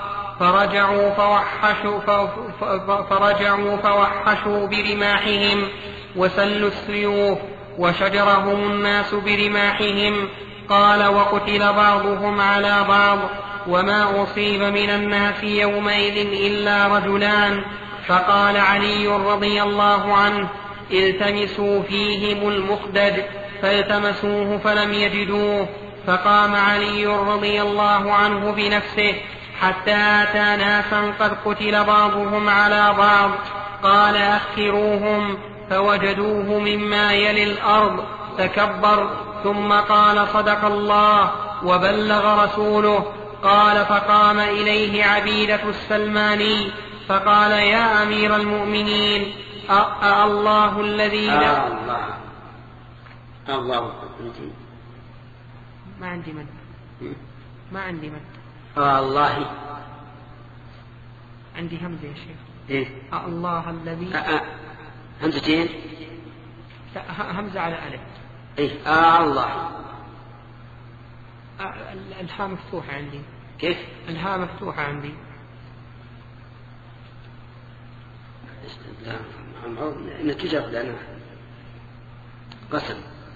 فرجعوا فوحشوا برماحهم وسلوا السيوف وشجرهم الناس برماحهم. قال وقتل بعضهم على بعض، وما أصيب من الناس يومئذ إلا رجلان. فقال علي رضي الله عنه التمسوا فيهم المخدد، فالتمسوه فلم يجدوه، فقام علي رضي الله عنه بنفسه حتى أتى ناسا قد قتل بعضهم على بعض، قال أخروهم، فوجدوه مما يلي الأرض، تكبر ثم قال صدق الله وبلغ رسوله. قال فقام إليه عبيدة السلماني فقال يا أمير المؤمنين الله الذي لا الله ما عندي مد الله عندي همزة يا شيخ. إيه؟ الله الذي همزتين، همزة على ألف. إيه الله. الهاء مفتوحة عندي. كيف؟ الهاء مفتوحة عندي. لا نتيجة لأنه قسم.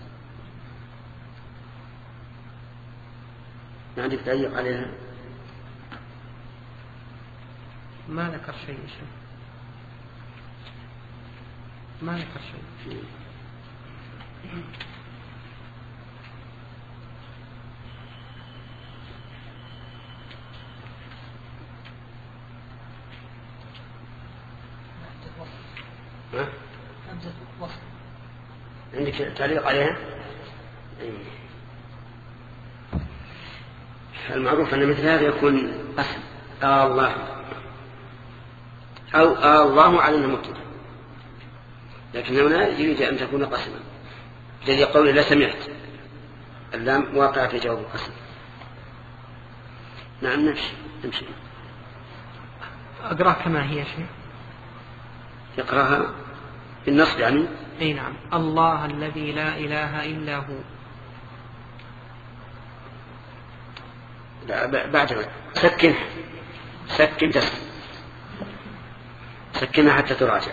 ما عندك تعليق عليها؟ ما ذكر شيء يا شيخ، ما ذكر شيء. عندك تعليق عليها؟ المعروف أن مثل هذا يكون قسم الله أو الله على أنه مبتدأ، لكن هنا يريد أن تكون قسما، الذي قوله لا سمعت اللام واقع في جواب القسم. نعم نمشي. أقرأ كما هي شيء. يقرأها بالنصب يعني. أي نعم. الله الذي لا إله إلا هو. لا بعد سكن سكنها حتى تراجع.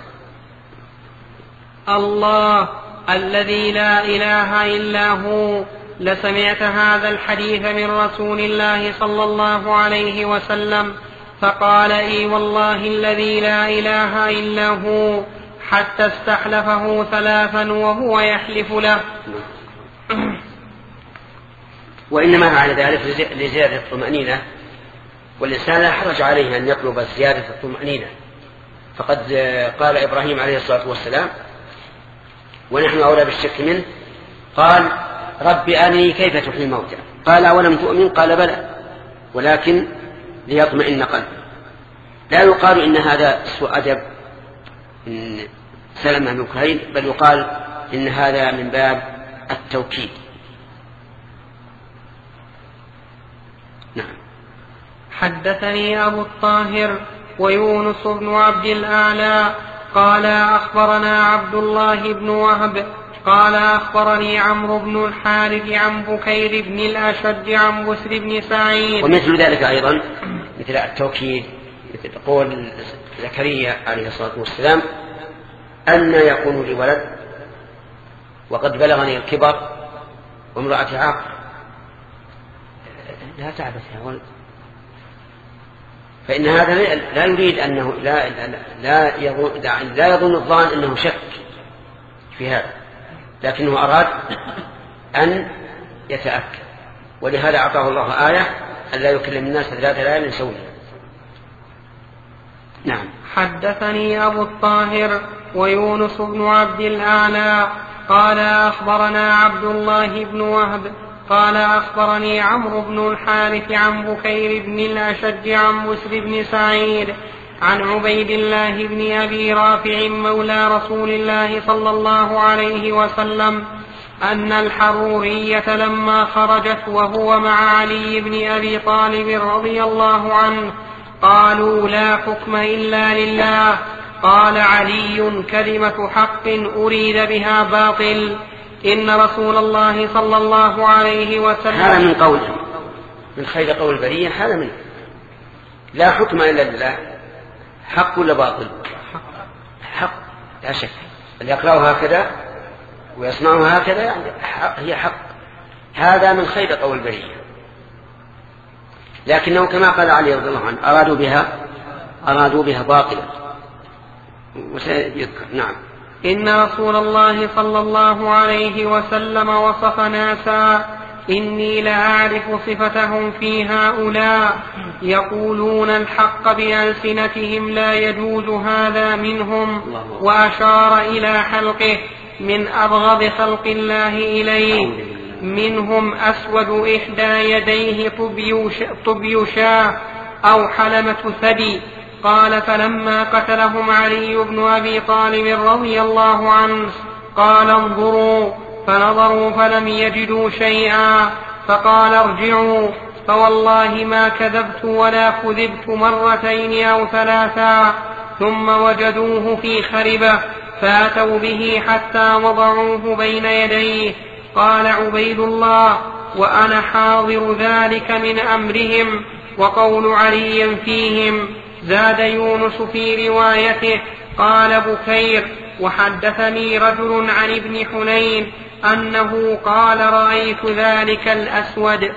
الله الذي لا إله إلا هو. لسمعت هذا الحديث من رسول الله صلى الله عليه وسلم، فقال إي والله الذي لا إله إلا هو، حتى استحلفه ثلاثا وهو يحلف له. وإنما على ذلك لزيادة الطمأنينة، والإنسان لا حرج عليه أن يطلب زيادة الطمأنينة، فقد قال إبراهيم عليه الصلاة والسلام ونحن أولى بالشك منه قال رب أرني كيف تحيي الموتى قال أولم تؤمن قال بلى ولكن ليطمئن قلبي. لا يقال إن هذا سوء أدب إن سلمة بن كهيل بل يقال إن هذا من باب التوكيد. نعم. حدثني أبو الطاهر ويونس بن عبد الأعلى قال أخبرنا عبد الله بن وهب قال أخبرني عمرو بن الحارث عن بكير بن الأشج عن بسر بن سعيد. ومثل ذلك أيضا مثل التوكيد مثل قول زكريا عليه الصلاة والسلام أن يكون لي ولد وقد بلغني الكبر وامرأتي عاقر لا تعبث يا ولد. فإن هذا لا يريد أنه لا يظن الظان أنه شك في هذا لكنه أراد أن يتأكد ولهذا أعطاه الله آية ألا يكلم الناس 3 ليال سويا. نعم. حدثني أبو الطاهر ويونس بن عبد الأعلى قال أخبرنا عبد الله بن وهب قال أخبرني عمرو بن الحارث عن بكير بن الأشج عن بسر بن سعيد عن عبيد الله بن أبي رافع مولى رسول الله صلى الله عليه وسلم أن الحرورية لما خرجت وهو مع علي بن أبي طالب رضي الله عنه قالوا لا حكم إلا لله. قال علي كلمة حق أريد بها باطل إن رسول الله صلى الله عليه وسلم. هذا من قوله من خير قول البرية هذا منه لا حكم إلا لله. حق ولا باطل؟ حق لا شك. اللي يقرأه هكذا ويصنعه هكذا يعني هي حق. هذا من خير قول البرية لكنه كما قال علي رضي الله عنه أرادوا بها باطلا وسيذكر. نعم. إن رسول الله صلى الله عليه وسلم وصف ناسا إني لأعرف صفتهم في هؤلاء يقولون الحق بألسنتهم لا يجوز هذا منهم وأشار إلى حلقه من أبغض خلق الله إليه منهم أسود إحدى يديه طبيشاه أو حلمة ثدي. قال فلما قتلهم علي بن أبي طالب رضي الله عنه قال انظروا فنظروا فلم يجدوا شيئا فقال ارجعوا فوالله ما كذبت ولا كذبت 2 أو 3 ثم وجدوه في خربة فأتوا به حتى وضعوه بين يديه. قال عبيد الله وأنا حاضر ذلك من أمرهم وقول علي فيهم. زاد يونس في روايته قال بكير وحدثني رجل عن ابن حنين أنه قال رأيت ذلك الأسود.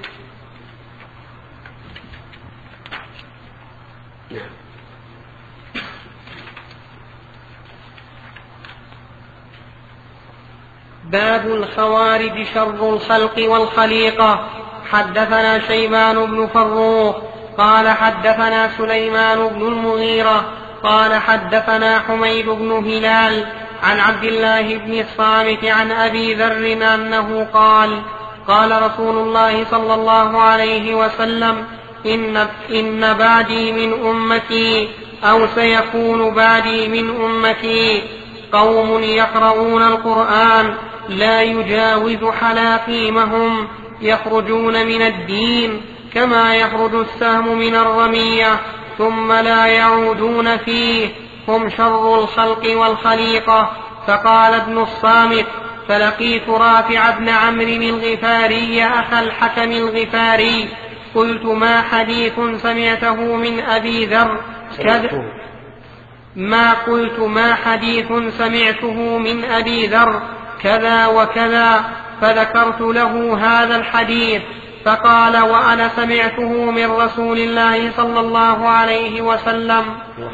باب الخوارج شر الخلق والخليقة. حدثنا شيبان بن فروخ قال حدثنا سليمان بن المغيرة قال حدثنا حميد بن هلال عن عبد الله بن الصامت عن أبي ذر أنه قال رسول الله صلى الله عليه وسلم إن بعدي من أمتي أو سيكون بعدي من أمتي قوم يقرؤون القرآن لا يجاوز حلاقيمهم يخرجون من الدين كما يخرج السهم من الرمية ثم لا يعودون فيه هم شر الخلق والخليقة. فقال ابن الصامت فلقيت رافع بن عمرو الغفاري أخا الحكم الغفاري قلت ما حديث سمعته من أبي ذر ما حديث سمعته من أبي ذر كذا وكذا فذكرت له هذا الحديث فقال وأنا سمعته من رسول الله صلى الله عليه وسلم.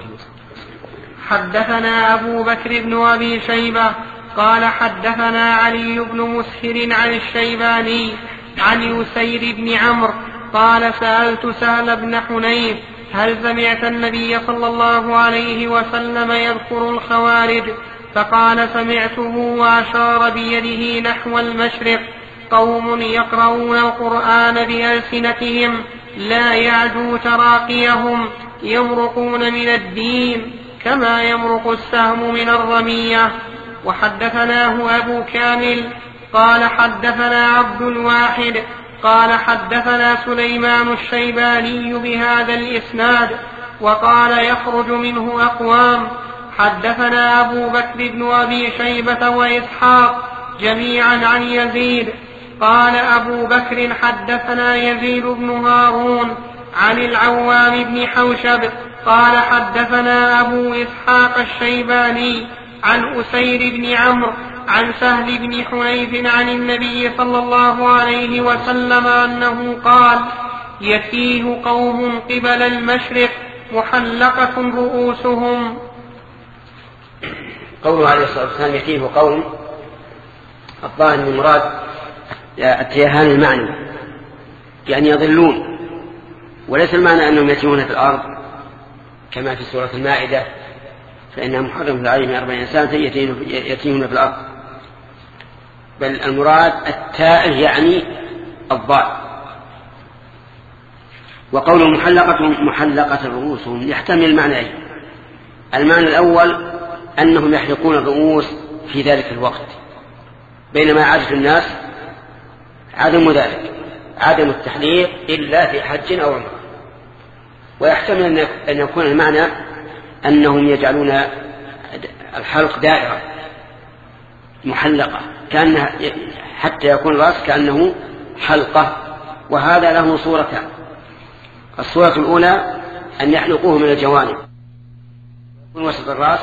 حدثنا أبو بكر بن أبي شيبة قال حدثنا علي بن مسهر عن الشيباني عن يسير بن عمرو قال سألت سهل بن حنيف هل سمعت النبي صلى الله عليه وسلم يذكر الخوارج فقال سمعته وأشار بيده نحو المشرق قوم يقرؤون القرآن بألسنتهم لا يعدو تراقيهم يمرقون من الدين كما يمرق السهم من الرمية. وحدثناه أبو كامل قال حدثنا عبد الواحد قال حدثنا سليمان الشيباني بهذا الإسناد وقال يخرج منه أقوام. حدثنا أبو بكر بن أبي شيبة وإسحاق جميعا عن يزيد قال أبو بكر حدثنا يزيد بن هارون عن العوام بن حوشب قال حدثنا أبو إسحاق الشيباني عن أسير بن عمرو عن سهل بن حنيف عن النبي صلى الله عليه وسلم أنه قال يتيه قوم قبل المشرق محلقة رؤوسهم. قوله عليه الصلاة والسلام يتيه قوم، الظاهر من المراد التيهان المعنى يعني يضلون، وليس المعنى أنهم يتيهون في الأرض كما في سورة المائدة فإنها محرم عليهم 40 سنة يتيهون في الأرض، بل المراد التائه يعني الضال. وقوله محلقة رؤوسهم يحتمل معنيين. المعنى الأول أنهم يحلقون الرؤوس في ذلك الوقت، بينما عادة الناس عدم ذلك، عدم التحليق إلا في حج أو عمرة. ويحتمل أن يكون المعنى أنهم يجعلون الحلق دائرة محلقة كأنها حتى يكون الرأس كأنه حلقة، وهذا له صورتان. الصورة الأولى أن يحلقوه من الجوانب من وسط الرأس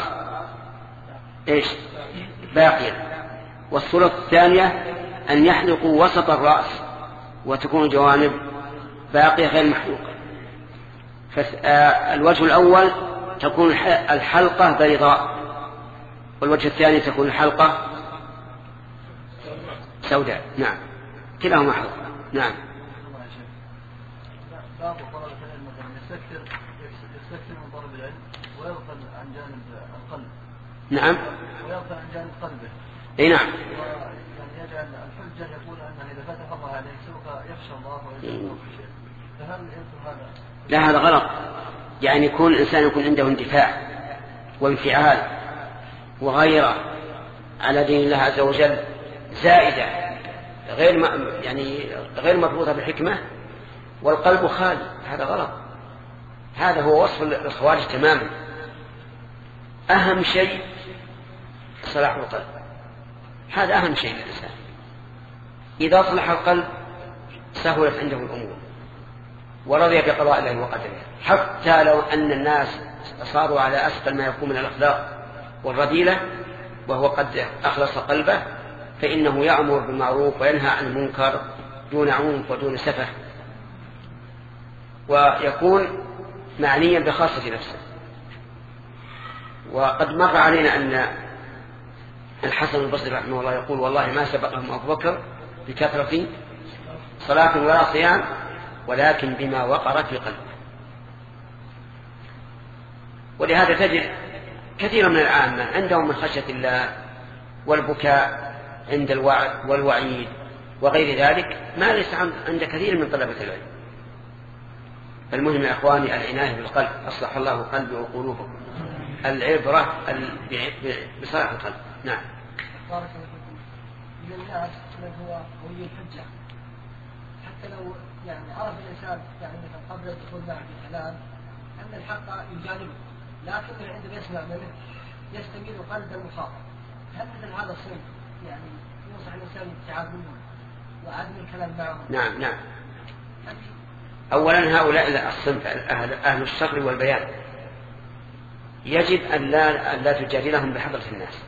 باقيا، والصورة الثانية أن يحلقوا وسط الرأس وتكون الجوانب باقية غير محلوقة. فالوجه الأول تكون الحلقة بيضاء، والوجه الثاني تكون الحلقة سوداء. نعم كلاهما حلقة. نعم. بعض طلبة العلم يستكثر من طلب العلم ويغفل عن جانب القلب. نعم. ويغفل عن جانب قلبه. اي نعم. يعني يجعل الحجة يقول أنه إذا فتح الله عليه سوف يخشى الله ويجعل في شيء. فهل ينتم هذا؟ لا، هذا غلط. يعني يكون الإنسان يكون عنده اندفاع وانفعال وغيرة على دين الله عز وجل زائدة غير مربوطة بالحكمة، والقلب خالي. هذا غلط. هذا هو وصف الخوارج تماما. أهم شيء صلاح القلب، هذا أهم شيء للإنسان. إذا صلح القلب سهلت عنده الأمور ورضي بقضاء الله وقدره، حتى لو أن الناس صاروا على أسفل ما يكون من الأخلاق والرذيلة وهو قد أخلص قلبه، فإنه يأمر بالمعروف وينهى عن المنكر دون عنف ودون سفه، ويكون معنيا بخاصة نفسه. وقد مر علينا أن الحسن البصري رحمه الله يقول والله ما سبقهم أبو بكر بكثرة صلاة ولا صيام ولكن بما وقر في قلبه. ولهذا تجد كثيرا من العامة عندهم من خشية الله والبكاء عند الوعد والوعيد وغير ذلك ما ليس عند كثير من طلبة العلم. المهم يا إخواني العناية بالقلب، أصلح الله قلبي وقلوبكم، العبرة بصلاح القلب. نعم. بارك الله فيكم. من الناس من هو قوي الحجة حتى لو يعني عرف الإنسان يعني مثلا قبل الدخول معه في الكلام أن الحق يجانبه، لكن عندما يسمع منه يستميل قلب المخاطب. هل مثل هذا الصنف يعني ينصح الإنسان الابتعاد منهم وعدم الكلام معهم؟ نعم نعم. أولا هؤلاء الصنف أهل الشر والبيان يجب أن لا تجادلهم بحضرة الناس،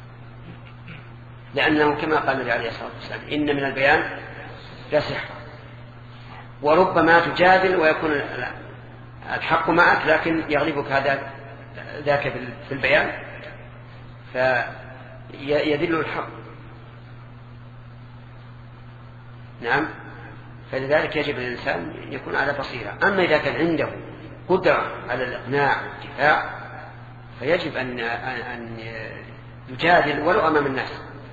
لأنه كما قال النبي عليه الصلاة والسلام إن من البيان لسحر، وربما تجادل ويكون الحق معك لكن يغلبك ذاك في البيان فيدل الحق. نعم. فلذلك يجب الإنسان أن يكون على بصيرة. أما إذا كان عنده قدرة على الإقناع والدفاع فيجب أن يجادل ولو أمام الناس.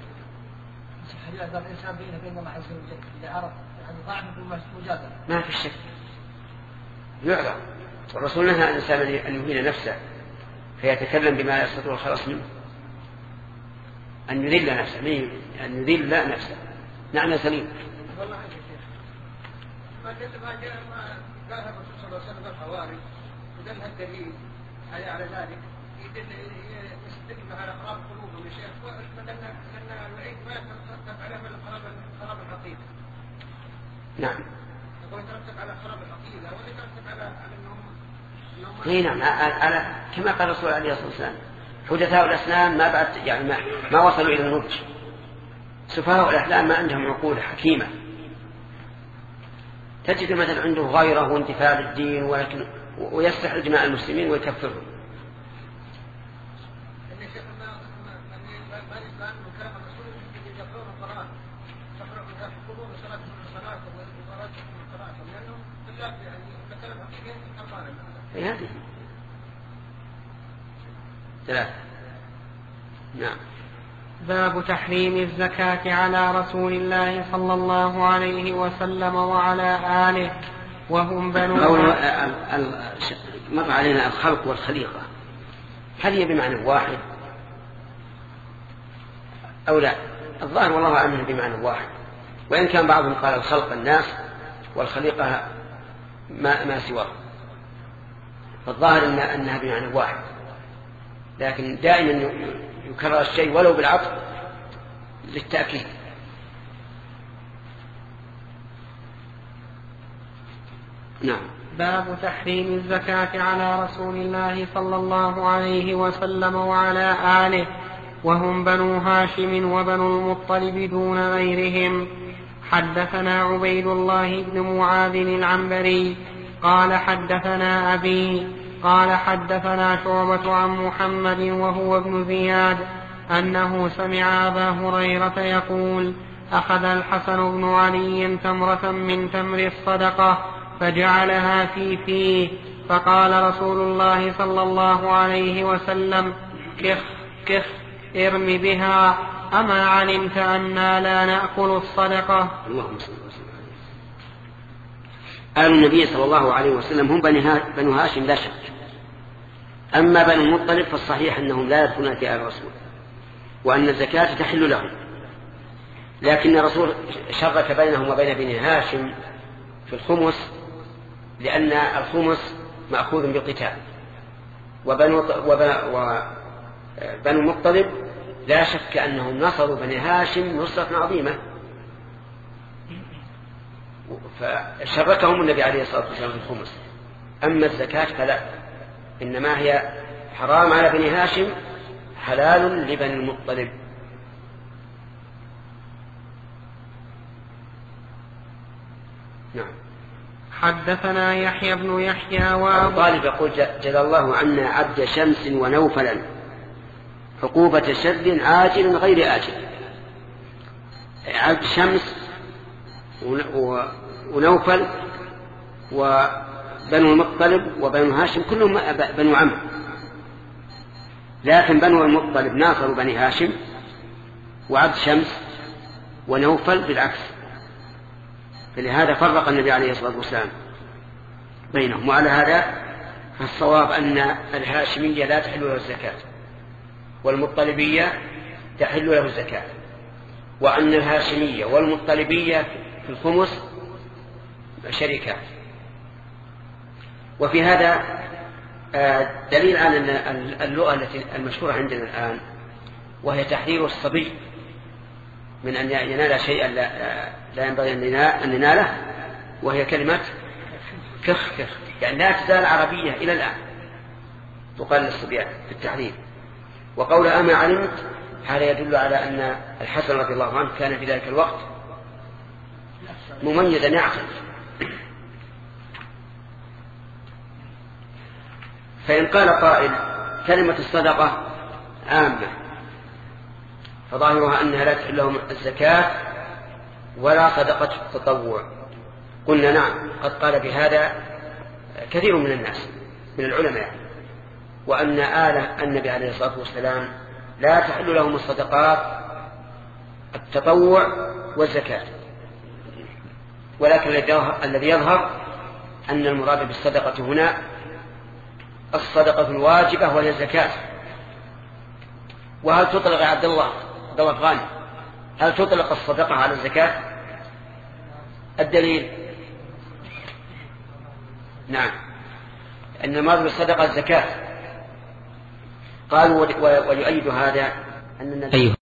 الإنسان بينه وبين الله عز وجل إذا عرف يعني ضعف المجادلة ما في شك يعذر. والرسول نهى الإنسان أن يهين نفسه فيتكلم بما يستطيع الخلاص منه، أن يذل نفسه، أن يذل نفسه. نعم يا سليم. والله يا شيخ ما قال الرسول صلى الله عليه وسلم الحواري ودلها الدليل على ذلك يستدل على خراب قلوبهم يا شيخ، فدلنا أن الوعيد ما يترتب على خراب العقيدة. نعم. يقول يترتب على خراب العقيدة ولا يترتب على أنهم اي نعم، على كما قال الرسول عليه الصلاة والسلام حدثاء الأسنان ما بعد يعني ما وصلوا إلى النضج. سفهاء الأحلام ما عندهم عقول حكيمة. تجد مثلا عنده غيرة وانتفاع للدين ولكن ويستحل دماء المسلمين ويكفرهم. هذه ثلاثة. نعم. باب تحريم الزكاة على رسول الله صلى الله عليه وسلم وعلى آله وهم بنو. مر علينا الخلق والخليقة، هل هي بمعنى واحد أو لا؟ الظاهر والله أعلم بمعنى واحد، وإن كان بعضهم قال الخلق الناس والخليقة ما سواه، فالظاهر أنها بمعنى واحد، لكن دائما يكرر الشيء ولو بالعطف للتأكيد. نعم. باب تحريم الزكاة على رسول الله صلى الله عليه وسلم وعلى آله وهم بنو هاشم وبنو المطلب دون غيرهم. حدثنا عبيد الله بن معاذ العنبري قال حدثنا أبي قال حدثنا شعبة عن محمد وهو ابن زياد أنه سمع أبا هريرة يقول أخذ الحسن بن علي تمرة من تمر الصدقة فجعلها في فيه، فقال رسول الله صلى الله عليه وسلم كخ كخ ارم بها، أما علمت أنا لا نأكل الصدقة؟ اللهم صل وسلم. آل النبي صلى الله عليه وسلم هم بنو هاشم لا شك، أما بنو المطلب فالصحيح أنهم لا يدخلون في آل الرسول وأن الزكاة تحل لهم، لكن الرسول شرك بينهم وبين بني هاشم في الخمس، لأن الخمس مأخوذ بالقتال، وبنو المطلب لا شك أنهم نصروا بني هاشم نصرة عظيمة، فشركهم النبي عليه الصلاة والسلام في الخمس. أما الزكاة فلا، إنما هي حرام على بني هاشم حلال لبني المطلب. نعم. حدثنا يحيى بن يحيى أبو طالب يقول جزى الله عنا عبد شمس ونوفلا عقوبة شر عاجل غير آجل. عبد شمس ونوفل وبنو المطلب وبنو هاشم كلهم بنو عم، لكن بنو المطلب ناصروا بني هاشم، وعبد شمس ونوفل بالعكس، فلهذا فرق النبي عليه الصلاة والسلام بينهم. وعلى هذا فالصواب أن الهاشمية لا تحل له الزكاة والمطلبية تحل له الزكاة، وأن الهاشمية والمطلبية في الخمس شركات. وفي هذا دليل على اللغة التي المشهورة عندنا الآن، وهي تحذير الصبي من أن ينال شيئا لا ينبغي أن يناله، وهي كلمة كخ كخ، يعني لا تزال عربية إلى الآن تقال للصبيان في التحذير. وقول أما علمت هذا يدل على أن الحسن رضي الله عنه كان في ذلك الوقت مميزا يعقل. فإن قال قائل كلمة الصدقة عامة فظاهرها أنها لا تحل لهم الزكاة ولا صدقة التطوع، قلنا نعم، قد قال بهذا كثير من الناس من العلماء، وأن آل النبي عليه الصلاة والسلام لا تحل لهم الصدقات التطوع والزكاة، ولكن الذي يظهر أن المراد بالصدقة هنا الصدقة الواجبة وهي الزكاة. وهل تطلق يا عبد الله غانم، هل تطلق الصدقة على الزكاة؟ الدليل نعم، أن المراد بالصدقة الزكاة. قالوا ويؤيد هذا أن النبي